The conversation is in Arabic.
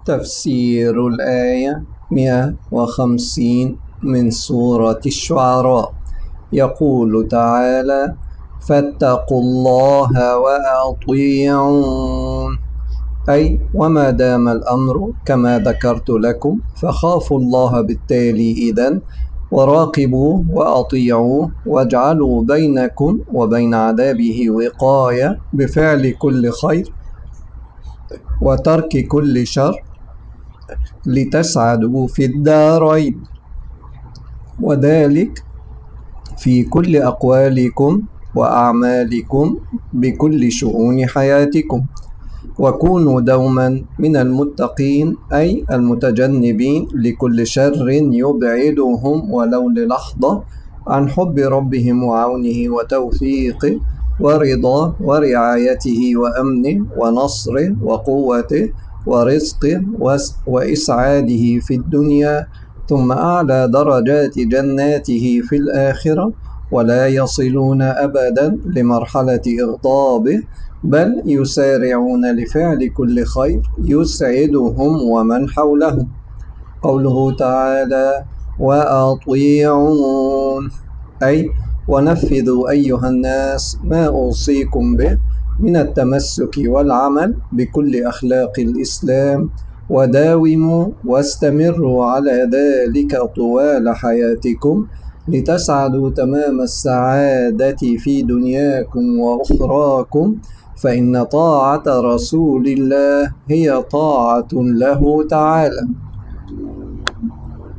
تفسير الآية 150 من سورة الشعراء. يقول تعالى: فاتقوا الله وأطيعون، أي وما دام الأمر كما ذكرت لكم فخافوا الله بالتالي إذن، وراقبوه وأطيعوه، واجعلوا بينكم وبين عذابه وقاية بفعل كل خير وترك كل شر لتسعدوا في الدارين، وذلك في كل أقوالكم وأعمالكم بكل شؤون حياتكم. وكونوا دوما من المتقين، أي المتجنبين لكل شر يبعدهم ولو للحظة عن حب ربهم وعونه وتوفيقه ورضاه ورعايته وأمنه ونصره وقوته ورزقه وإسعاده في الدنيا، ثم أعلى درجات جناته في الآخرة. ولا يصلون أبدا لمرحلة إغضابه، بل يسارعون لفعل كل خير يسعدهم ومن حولهم. قوله تعالى: وأطيعون، أي ونفذوا أيها الناس ما أوصيكم به من التمسك والعمل بكل أخلاق الإسلام، وداوموا واستمروا على ذلك طوال حياتكم لتسعدوا تمام السعادة في دنياكم وأخراكم، فإن طاعة رسول الله هي طاعة له تعالى.